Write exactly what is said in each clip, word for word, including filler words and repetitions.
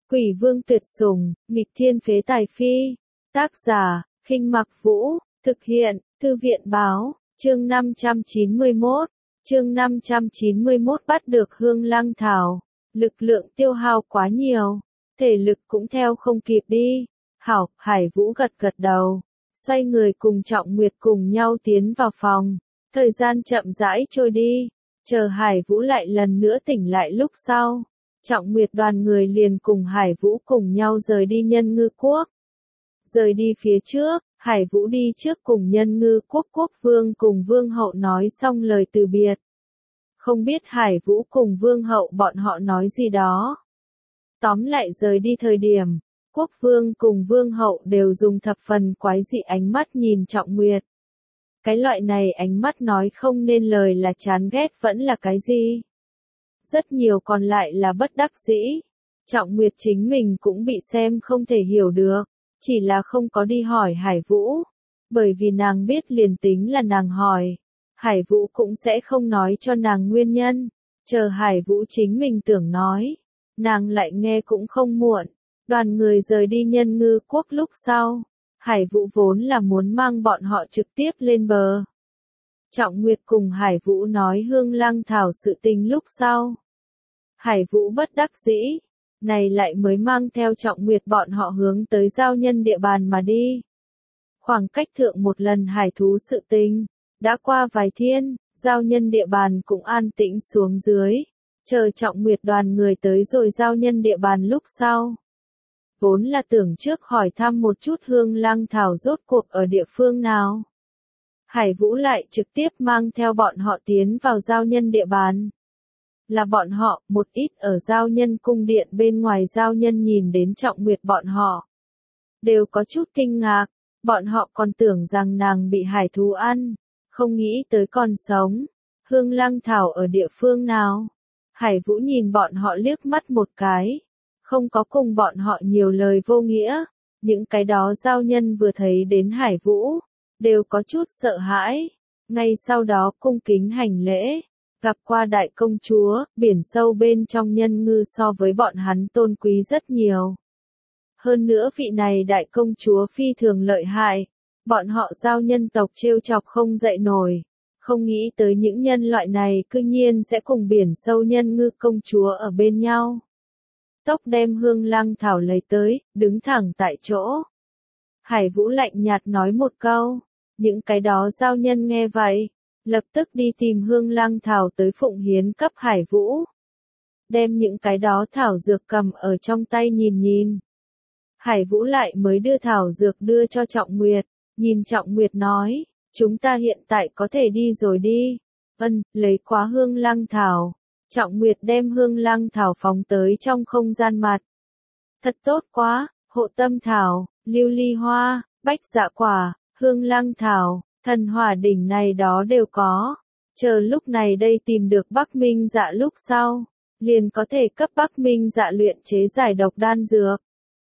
Quỷ vương tuyệt sủng, nghịch thiên phế tài phi. Tác giả, Khinh Mặc Vũ, thực hiện, Thư viện báo, chương năm trăm chín mươi mốt. Chương năm trăm chín mươi mốt bắt được Hương Lăng Thảo, lực lượng tiêu hao quá nhiều, thể lực cũng theo không kịp đi. Hảo, Hải Vũ gật gật đầu, xoay người cùng Trọng Nguyệt cùng nhau tiến vào phòng. Thời gian chậm rãi trôi đi, chờ Hải Vũ lại lần nữa tỉnh lại lúc sau. Trọng Nguyệt đoàn người liền cùng Hải Vũ cùng nhau rời đi Nhân Ngư Quốc. Rời đi phía trước, Hải Vũ đi trước cùng Nhân Ngư Quốc quốc vương cùng vương hậu nói xong lời từ biệt. Không biết Hải Vũ cùng vương hậu bọn họ nói gì đó. Tóm lại rời đi thời điểm, quốc vương cùng vương hậu đều dùng thập phần quái dị ánh mắt nhìn Trọng Nguyệt. Cái loại này ánh mắt nói không nên lời là chán ghét vẫn là cái gì. Rất nhiều còn lại là bất đắc dĩ. Trọng Nguyệt chính mình cũng bị xem không thể hiểu được, chỉ là không có đi hỏi Hải Vũ. Bởi vì nàng biết liền tính là nàng hỏi, Hải Vũ cũng sẽ không nói cho nàng nguyên nhân. Chờ Hải Vũ chính mình tưởng nói, nàng lại nghe cũng không muộn. Đoàn người rời đi Nhân Ngư Quốc lúc sau, Hải Vũ vốn là muốn mang bọn họ trực tiếp lên bờ. Trọng Nguyệt cùng Hải Vũ nói Hương Lăng Thảo sự tình lúc sau. Hải Vũ bất đắc dĩ, này lại mới mang theo Trọng Nguyệt bọn họ hướng tới giao nhân địa bàn mà đi. Khoảng cách thượng một lần hải thú sự tình, đã qua vài thiên, giao nhân địa bàn cũng an tĩnh xuống dưới, chờ Trọng Nguyệt đoàn người tới rồi giao nhân địa bàn lúc sau. Vốn là tưởng trước hỏi thăm một chút Hương Lăng Thảo rốt cuộc ở địa phương nào. Hải Vũ lại trực tiếp mang theo bọn họ tiến vào giao nhân địa bàn. Là bọn họ, một ít ở giao nhân cung điện bên ngoài giao nhân nhìn đến Trọng Nguyệt bọn họ. Đều có chút kinh ngạc, bọn họ còn tưởng rằng nàng bị hải thú ăn, không nghĩ tới còn sống. Hương Lăng Thảo ở địa phương nào? Hải Vũ nhìn bọn họ liếc mắt một cái, không có cùng bọn họ nhiều lời vô nghĩa. Những cái đó giao nhân vừa thấy đến Hải Vũ, đều có chút sợ hãi, ngay sau đó cung kính hành lễ. Gặp qua đại công chúa, biển sâu bên trong Nhân Ngư so với bọn hắn tôn quý rất nhiều. Hơn nữa vị này đại công chúa phi thường lợi hại, bọn họ giao nhân tộc trêu chọc không dậy nổi. Không nghĩ tới những nhân loại này cư nhiên sẽ cùng biển sâu Nhân Ngư công chúa ở bên nhau. Tốc đem Hương Lăng Thảo lấy tới, đứng thẳng tại chỗ. Hải Vũ lạnh nhạt nói một câu, những cái đó giao nhân nghe vậy, lập tức đi tìm Hương Lăng Thảo tới phụng hiến cấp Hải Vũ. Đem những cái đó thảo dược cầm ở trong tay nhìn nhìn. Hải Vũ lại mới đưa thảo dược đưa cho Trọng Nguyệt, nhìn Trọng Nguyệt nói, chúng ta hiện tại có thể đi rồi đi. Ân, lấy quá Hương Lăng Thảo. Trọng Nguyệt đem Hương Lăng Thảo phóng tới trong không gian mặt. Thật tốt quá, hộ tâm thảo, lưu ly hoa, bách dạ quả, Hương Lăng Thảo, thần hỏa đỉnh này đó đều có. Chờ lúc này đây tìm được Bắc Minh Dạ lúc sau, liền có thể cấp Bắc Minh Dạ luyện chế giải độc đan dược.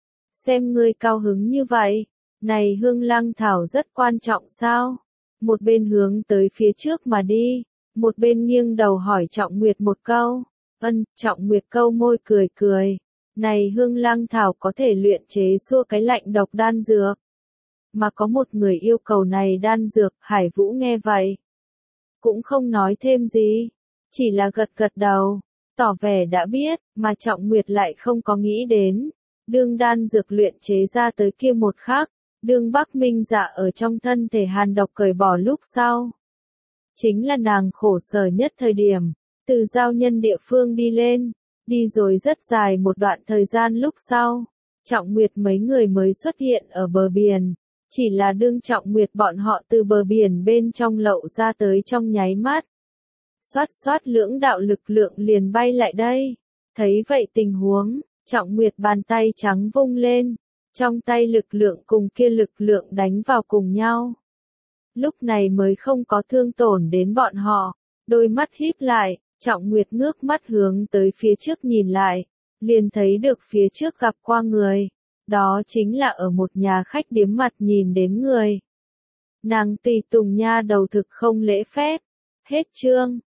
Xem ngươi cao hứng như vậy, này Hương Lăng Thảo rất quan trọng sao? Một bên hướng tới phía trước mà đi, một bên nghiêng đầu hỏi Trọng Nguyệt một câu. Ân, Trọng Nguyệt câu môi cười cười. Này Hương Lăng Thảo có thể luyện chế xua cái lạnh độc đan dược. Mà có một người yêu cầu này đan dược, Hải Vũ nghe vậy. Cũng không nói thêm gì, chỉ là gật gật đầu, tỏ vẻ đã biết, mà Trọng Nguyệt lại không có nghĩ đến. Đương đan dược luyện chế ra tới kia một khắc, đương Bắc Minh Dạ ở trong thân thể hàn độc cởi bỏ lúc sau. Chính là nàng khổ sở nhất thời điểm, từ giao nhân địa phương đi lên, đi rồi rất dài một đoạn thời gian lúc sau, Trọng Nguyệt mấy người mới xuất hiện ở bờ biển, chỉ là đương Trọng Nguyệt bọn họ từ bờ biển bên trong lậu ra tới trong nháy mắt. Xoát xoát lưỡng đạo lực lượng liền bay lại đây, thấy vậy tình huống, Trọng Nguyệt bàn tay trắng vung lên, trong tay lực lượng cùng kia lực lượng đánh vào cùng nhau. Lúc này mới không có thương tổn đến bọn họ, đôi mắt híp lại, Trọng Nguyệt ngước mắt hướng tới phía trước nhìn lại, liền thấy được phía trước gặp qua người, đó chính là ở một nhà khách điếm mặt nhìn đến người. Nàng tùy tùng nha đầu thực không lễ phép, hết chương.